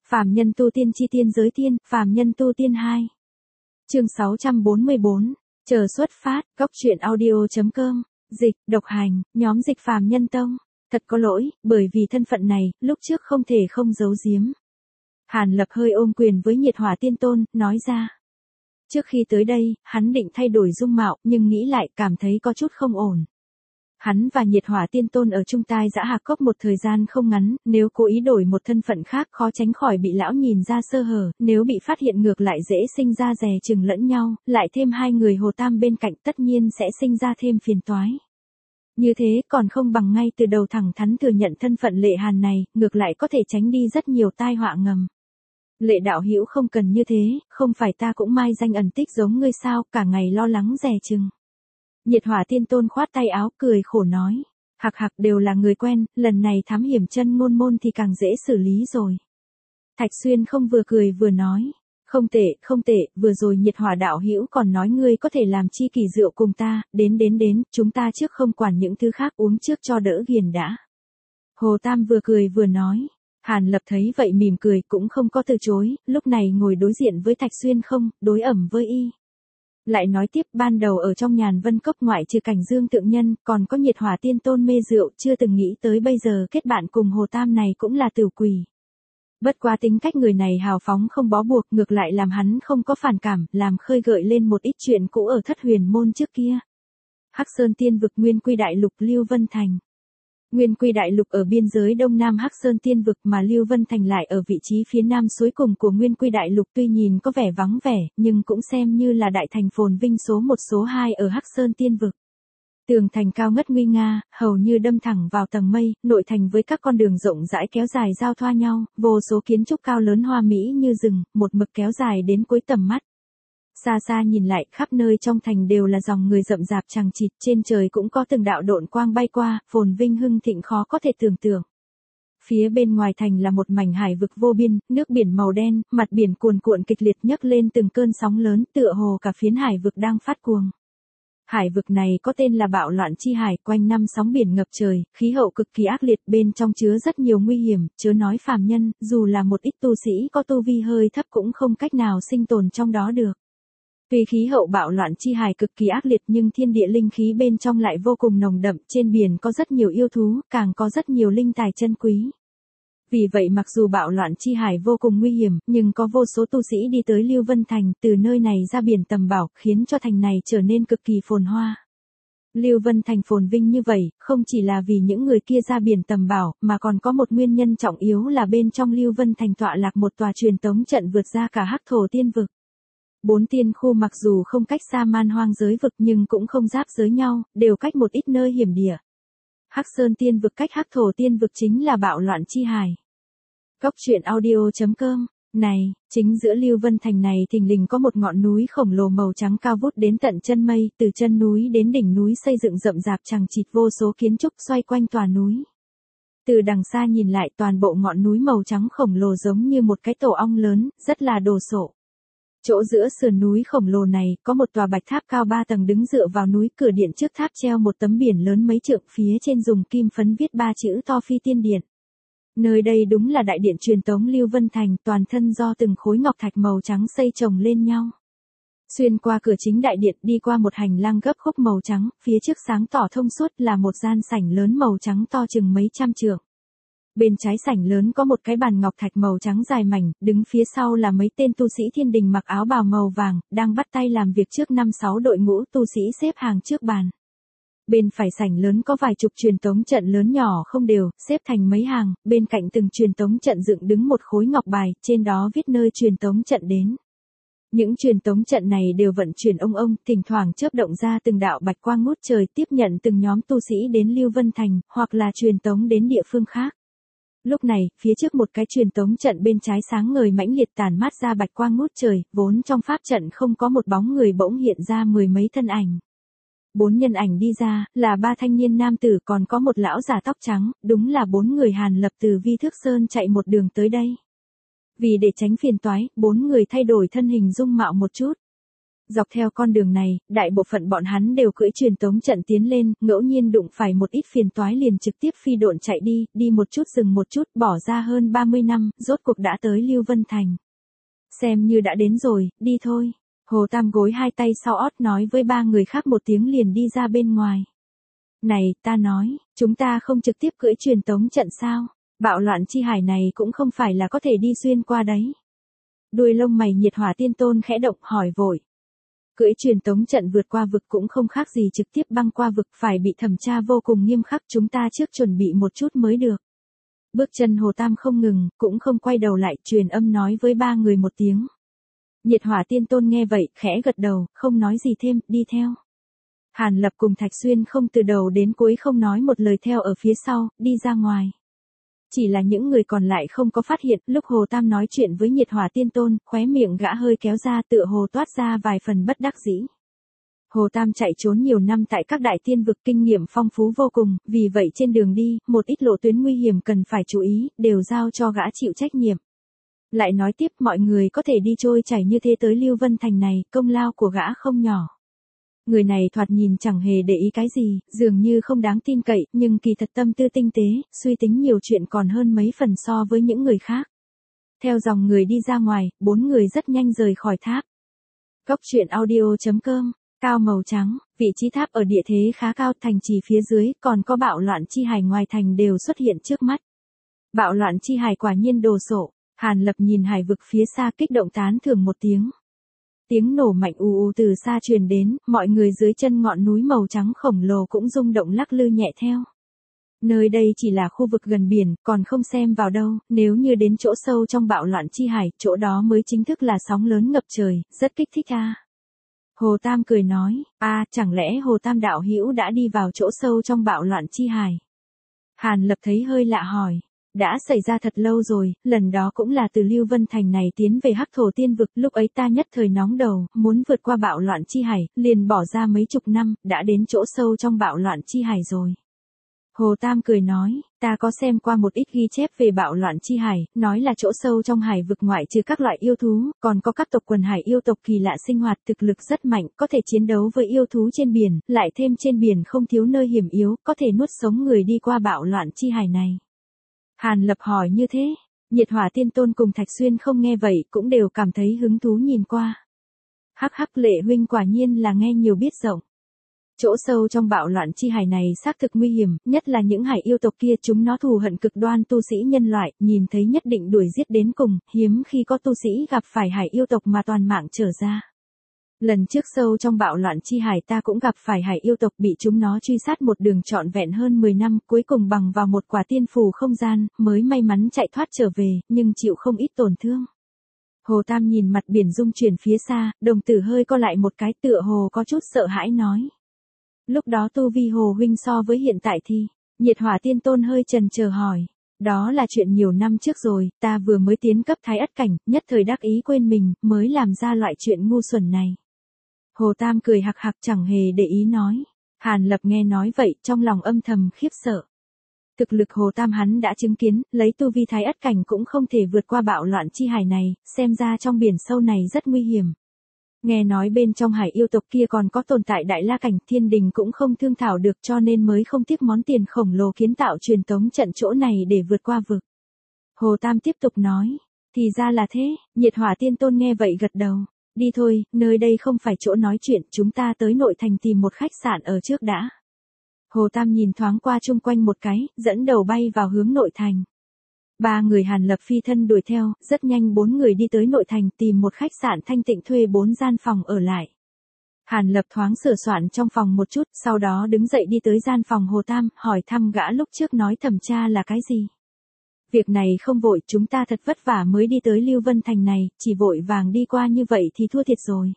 Phàm nhân tu tiên chi tiên giới tiên, phàm nhân tu tiên 2. Chương 644, chờ xuất phát, góc truyện audio.com, dịch, độc hành, nhóm dịch phàm nhân tông. Thật có lỗi, bởi vì thân phận này, lúc trước không thể không giấu giếm. Hàn Lập hơi ôm quyền với Nhiệt Hỏa Tiên Tôn, nói ra. Trước khi tới đây, hắn định thay đổi dung mạo, nhưng nghĩ lại cảm thấy có chút không ổn. Hắn và Nhiệt Hỏa Tiên Tôn ở chung tai Dã Hạc Cốc một thời gian không ngắn, nếu cố ý đổi một thân phận khác khó tránh khỏi bị lão nhìn ra sơ hở, nếu bị phát hiện ngược lại dễ sinh ra dè chừng lẫn nhau, lại thêm hai người Hồ Tam bên cạnh tất nhiên sẽ sinh ra thêm phiền toái. Như thế còn không bằng ngay từ đầu thẳng thắn thừa nhận thân phận Lệ Hàn này, ngược lại có thể tránh đi rất nhiều tai họa ngầm. Lệ đạo hữu không cần như thế, không phải ta cũng mai danh ẩn tích giống ngươi sao, cả ngày lo lắng dè chừng. Nhiệt Hỏa Tiên Tôn khoát tay áo cười khổ nói. Hạc hạc đều là người quen, lần này thám hiểm chân ngôn môn thì càng dễ xử lý rồi. Thạch Xuyên không vừa cười vừa nói. Không tệ, vừa rồi Nhiệt Hỏa đạo hữu còn nói ngươi có thể làm chi kỳ rượu cùng ta, đến, chúng ta trước không quản những thứ khác uống trước cho đỡ ghiền đã. Hồ Tam vừa cười vừa nói. Hàn Lập thấy vậy mỉm cười cũng không có từ chối, lúc này ngồi đối diện với Thạch Xuyên không, đối ẩm với y. Lại nói tiếp ban đầu ở trong Nhàn Vân Cốc ngoại trừ Cảnh Dương Tượng Nhân, còn có Nhiệt Hỏa Tiên Tôn mê rượu, chưa từng nghĩ tới bây giờ kết bạn cùng Hồ Tam này cũng là tử quỷ. Bất quá tính cách người này hào phóng không bó buộc, ngược lại làm hắn không có phản cảm, làm khơi gợi lên một ít chuyện cũ ở Thất Huyền môn trước kia. Hắc Sơn Tiên vực Nguyên Quy Đại Lục Lưu Vân Thành. Nguyên Quy Đại Lục ở biên giới đông nam Hắc Sơn Tiên vực mà Lưu Vân Thành lại ở vị trí phía nam suối cùng của Nguyên Quy Đại Lục, tuy nhìn có vẻ vắng vẻ, nhưng cũng xem như là đại thành phồn vinh số 1 số 2 ở Hắc Sơn Tiên vực. Tường thành cao ngất nguy nga, hầu như đâm thẳng vào tầng mây, nội thành với các con đường rộng rãi kéo dài giao thoa nhau, vô số kiến trúc cao lớn hoa mỹ như rừng, một mực kéo dài đến cuối tầm mắt. Xa xa nhìn lại, khắp nơi trong thành đều là dòng người rậm rạp chằng chịt, trên trời cũng có từng đạo độn quang bay qua, phồn vinh hưng thịnh khó có thể tưởng tượng. Phía bên ngoài thành là một mảnh hải vực vô biên, nước biển màu đen, mặt biển cuồn cuộn kịch liệt nhấc lên từng cơn sóng lớn, tựa hồ cả phiến hải vực đang phát cuồng. Hải vực này có tên là Bạo Loạn Chi Hải, quanh năm sóng biển ngập trời, khí hậu cực kỳ ác liệt, bên trong chứa rất nhiều nguy hiểm, chớ nói phàm nhân, dù là một ít tu sĩ có tu vi hơi thấp cũng không cách nào sinh tồn trong đó được. Tuy khí hậu Bạo Loạn Chi Hải cực kỳ ác liệt nhưng thiên địa linh khí bên trong lại vô cùng nồng đậm, trên biển có rất nhiều yêu thú, càng có rất nhiều linh tài chân quý. Vì vậy mặc dù Bạo Loạn Chi Hải vô cùng nguy hiểm, nhưng có vô số tu sĩ đi tới Lưu Vân Thành, từ nơi này ra biển tầm bảo, khiến cho thành này trở nên cực kỳ phồn hoa. Lưu Vân Thành phồn vinh như vậy, không chỉ là vì những người kia ra biển tầm bảo, mà còn có một nguyên nhân trọng yếu là bên trong Lưu Vân Thành tọa lạc một tòa truyền tống trận vượt ra cả Hắc Thổ Tiên vực. 4 tiên khu mặc dù không cách xa Man Hoang giới vực nhưng cũng không giáp giới nhau, đều cách một ít nơi hiểm địa. Hắc Sơn Tiên vực cách Hắc Thổ Tiên vực chính là Bạo Loạn Chi Hải. Góc truyện audio.com. Này, chính giữa Lưu Vân Thành này thình lình có một ngọn núi khổng lồ màu trắng cao vút đến tận chân mây, từ chân núi đến đỉnh núi xây dựng rậm rạp chằng chịt vô số kiến trúc xoay quanh tòa núi. Từ đằng xa nhìn lại toàn bộ ngọn núi màu trắng khổng lồ giống như một cái tổ ong lớn, rất là đồ sộ. Chỗ giữa sườn núi khổng lồ này, có một tòa bạch tháp cao 3 tầng đứng dựa vào núi, cửa điện trước tháp treo một tấm biển lớn mấy trượng, phía trên dùng kim phấn viết 3 chữ to Phi Tiên Điện. Nơi đây đúng là đại điện truyền tống Lưu Vân Thành, toàn thân do từng khối ngọc thạch màu trắng xây chồng lên nhau. Xuyên qua cửa chính đại điện đi qua một hành lang gấp khúc màu trắng, phía trước sáng tỏ thông suốt là một gian sảnh lớn màu trắng to chừng mấy trăm trượng. Bên trái sảnh lớn có một cái bàn ngọc thạch màu trắng dài mảnh, đứng phía sau là mấy tên tu sĩ thiên đình mặc áo bào màu vàng, đang bắt tay làm việc trước 5-6 đội ngũ tu sĩ xếp hàng trước bàn. Bên phải sảnh lớn có vài chục truyền tống trận lớn nhỏ không đều, xếp thành mấy hàng, bên cạnh từng truyền tống trận dựng đứng một khối ngọc bài, trên đó viết nơi truyền tống trận đến. Những truyền tống trận này đều vận chuyển ông, thỉnh thoảng chớp động ra từng đạo bạch quang ngút trời tiếp nhận từng nhóm tu sĩ đến Lưu Vân Thành, hoặc là truyền tống đến địa phương khác. Lúc này, phía trước một cái truyền tống trận bên trái sáng ngời mãnh liệt tản mát ra bạch quang ngút trời, vốn trong pháp trận không có một bóng người bỗng hiện ra 10 mấy thân ảnh. 4 nhân ảnh đi ra, là 3 thanh niên nam tử còn có một lão già tóc trắng, đúng là 4 người Hàn Lập từ Vi Thước Sơn chạy một đường tới đây. Vì để tránh phiền toái, 4 người thay đổi thân hình dung mạo một chút. Dọc theo con đường này, đại bộ phận bọn hắn đều cưỡi truyền tống trận tiến lên, ngẫu nhiên đụng phải một ít phiền toái liền trực tiếp phi độn chạy đi, đi một chút dừng một chút, bỏ ra hơn 30 năm, rốt cuộc đã tới Lưu Vân Thành. Xem như đã đến rồi, đi thôi. Hồ Tam gối hai tay sau ót nói với ba người khác một tiếng liền đi ra bên ngoài. Này, ta nói, chúng ta không trực tiếp cưỡi truyền tống trận sao? Bạo loạn chi hải này cũng không phải là có thể đi xuyên qua đấy. Đuôi lông mày Nhiệt Hỏa Tiên Tôn khẽ động hỏi vội. Cưỡi truyền tống trận vượt qua vực cũng không khác gì trực tiếp băng qua vực, phải bị thẩm tra vô cùng nghiêm khắc, chúng ta trước chuẩn bị một chút mới được. Bước chân Hồ Tam không ngừng, cũng không quay đầu lại, truyền âm nói với ba người một tiếng. Nhiệt Hỏa Tiên Tôn nghe vậy, khẽ gật đầu, không nói gì thêm, đi theo. Hàn Lập cùng Thạch Xuyên không từ đầu đến cuối không nói một lời theo ở phía sau, đi ra ngoài. Chỉ là những người còn lại không có phát hiện, lúc Hồ Tam nói chuyện với Nhiệt Hỏa Tiên Tôn, khóe miệng gã hơi kéo ra, tựa hồ toát ra vài phần bất đắc dĩ. Hồ Tam chạy trốn nhiều năm tại các đại tiên vực, kinh nghiệm phong phú vô cùng, vì vậy trên đường đi, một ít lộ tuyến nguy hiểm cần phải chú ý, đều giao cho gã chịu trách nhiệm. Lại nói tiếp, mọi người có thể đi trôi chảy như thế tới Lưu Vân Thành này, công lao của gã không nhỏ. Người này thoạt nhìn chẳng hề để ý cái gì, dường như không đáng tin cậy, nhưng kỳ thật tâm tư tinh tế, suy tính nhiều chuyện còn hơn mấy phần so với những người khác. Theo dòng người đi ra ngoài, bốn người rất nhanh rời khỏi tháp. Góc truyện audio.com, cao màu trắng, vị trí tháp ở địa thế khá cao, thành trì phía dưới, còn có bạo loạn chi hải ngoài thành đều xuất hiện trước mắt. Bạo loạn chi hải quả nhiên đồ sộ, Hàn Lập nhìn hải vực phía xa kích động tán thưởng một tiếng. Tiếng nổ mạnh ù ù từ xa truyền đến, mọi người dưới chân ngọn núi màu trắng khổng lồ cũng rung động lắc lư nhẹ theo. Nơi đây chỉ là khu vực gần biển, còn không xem vào đâu, nếu như đến chỗ sâu trong bạo loạn chi hải, chỗ đó mới chính thức là sóng lớn ngập trời, rất kích thích a. Hồ Tam cười nói, chẳng lẽ Hồ Tam đạo hữu đã đi vào chỗ sâu trong bạo loạn chi hải? Hàn Lập thấy hơi lạ hỏi. Đã xảy ra thật lâu rồi, lần đó cũng là từ Lưu Vân Thành này tiến về Hắc Thổ Tiên Vực, lúc ấy ta nhất thời nóng đầu, muốn vượt qua bạo loạn chi hải, liền bỏ ra mấy chục năm, đã đến chỗ sâu trong bạo loạn chi hải rồi. Hồ Tam cười nói, ta có xem qua một ít ghi chép về bạo loạn chi hải, nói là chỗ sâu trong hải vực ngoại trừ các loại yêu thú, còn có các tộc quần hải yêu tộc kỳ lạ sinh hoạt, thực lực rất mạnh, có thể chiến đấu với yêu thú trên biển, lại thêm trên biển không thiếu nơi hiểm yếu, có thể nuốt sống người đi qua bạo loạn chi hải này. Hàn Lập hỏi như thế, Nhiệt Hỏa Tiên Tôn cùng Thạch Xuyên không nghe vậy cũng đều cảm thấy hứng thú nhìn qua. Hắc hắc, Lệ huynh quả nhiên là nghe nhiều biết rộng. Chỗ sâu trong bạo loạn chi hải này xác thực nguy hiểm, nhất là những hải yêu tộc kia, chúng nó thù hận cực đoan tu sĩ nhân loại, nhìn thấy nhất định đuổi giết đến cùng, hiếm khi có tu sĩ gặp phải hải yêu tộc mà toàn mạng trở ra. Lần trước sâu trong bạo loạn chi hải ta cũng gặp phải hải yêu tộc, bị chúng nó truy sát một đường trọn vẹn hơn 10 năm, cuối cùng bằng vào một quả tiên phù không gian, mới may mắn chạy thoát trở về, nhưng chịu không ít tổn thương. Hồ Tam nhìn mặt biển rung chuyển phía xa, đồng tử hơi co lại một cái, tựa hồ có chút sợ hãi nói. Lúc đó tu vi Hồ huynh so với hiện tại thì, Nhiệt Hỏa Tiên Tôn hơi chần chờ hỏi. Đó là chuyện nhiều năm trước rồi, ta vừa mới tiến cấp Thái Ất cảnh, nhất thời đắc ý quên mình, mới làm ra loại chuyện ngu xuẩn này. Hồ Tam cười hạc hạc chẳng hề để ý nói. Hàn Lập nghe nói vậy, trong lòng âm thầm khiếp sợ. Thực lực Hồ Tam hắn đã chứng kiến, lấy tu vi Thái Ất cảnh cũng không thể vượt qua bạo loạn chi hải này, xem ra trong biển sâu này rất nguy hiểm. Nghe nói bên trong hải yêu tộc kia còn có tồn tại đại la cảnh, thiên đình cũng không thương thảo được, cho nên mới không tiếc món tiền khổng lồ kiến tạo truyền tống trận chỗ này để vượt qua vực. Hồ Tam tiếp tục nói, thì ra là thế, Nhiệt Hỏa Tiên Tôn nghe vậy gật đầu. Đi thôi, nơi đây không phải chỗ nói chuyện, chúng ta tới nội thành tìm một khách sạn ở trước đã. Hồ Tam nhìn thoáng qua chung quanh một cái, dẫn đầu bay vào hướng nội thành. Ba người Hàn Lập phi thân đuổi theo, rất nhanh bốn người đi tới nội thành, tìm một khách sạn thanh tịnh thuê 4 gian phòng ở lại. Hàn Lập thoáng sửa soạn trong phòng một chút, sau đó đứng dậy đi tới gian phòng Hồ Tam, hỏi thăm gã lúc trước nói thẩm tra là cái gì. Việc này không vội, chúng ta thật vất vả mới đi tới Lưu Vân Thành này, chỉ vội vàng đi qua như vậy thì thua thiệt rồi.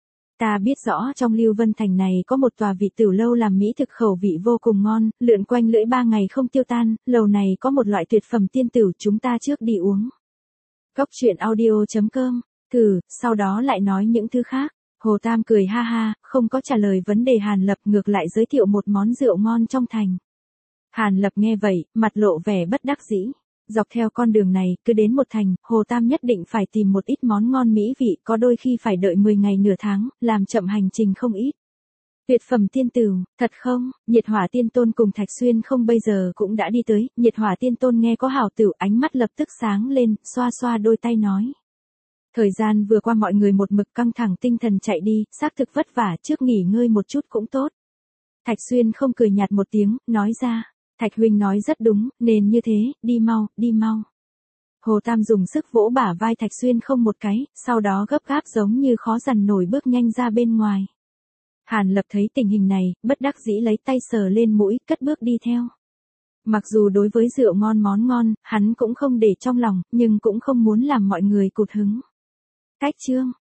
Ta biết rõ trong Lưu Vân Thành này có một tòa vị tửu lâu làm mỹ thực khẩu vị vô cùng ngon, lượn quanh lưỡi 3 ngày không tiêu tan, lầu này có một loại tuyệt phẩm tiên tửu, chúng ta trước đi uống. Góc truyện audio.com, thử, sau đó lại nói những thứ khác. Hồ Tam cười ha ha, không có trả lời vấn đề Hàn Lập, ngược lại giới thiệu một món rượu ngon trong thành. Hàn Lập nghe vậy, mặt lộ vẻ bất đắc dĩ. Dọc theo con đường này, cứ đến một thành, Hồ Tam nhất định phải tìm một ít món ngon mỹ vị, có đôi khi phải đợi 10 ngày nửa tháng, làm chậm hành trình không ít. Tuyệt phẩm tiên tửu, thật không? Nhiệt Hỏa Tiên Tôn cùng Thạch Xuyên không bây giờ cũng đã đi tới, Nhiệt Hỏa Tiên Tôn nghe có hảo tửu, ánh mắt lập tức sáng lên, xoa xoa đôi tay nói. Thời gian vừa qua mọi người một mực căng thẳng tinh thần chạy đi, xác thực vất vả, trước nghỉ ngơi một chút cũng tốt. Thạch Xuyên không cười nhạt một tiếng, nói ra. Thạch huynh nói rất đúng, nên như thế, đi mau, đi mau. Hồ Tam dùng sức vỗ bả vai Thạch Xuyên không một cái, sau đó gấp gáp giống như khó dằn nổi bước nhanh ra bên ngoài. Hàn Lập thấy tình hình này, bất đắc dĩ lấy tay sờ lên mũi, cất bước đi theo. Mặc dù đối với rượu ngon món ngon, hắn cũng không để trong lòng, nhưng cũng không muốn làm mọi người cụt hứng. Cách chương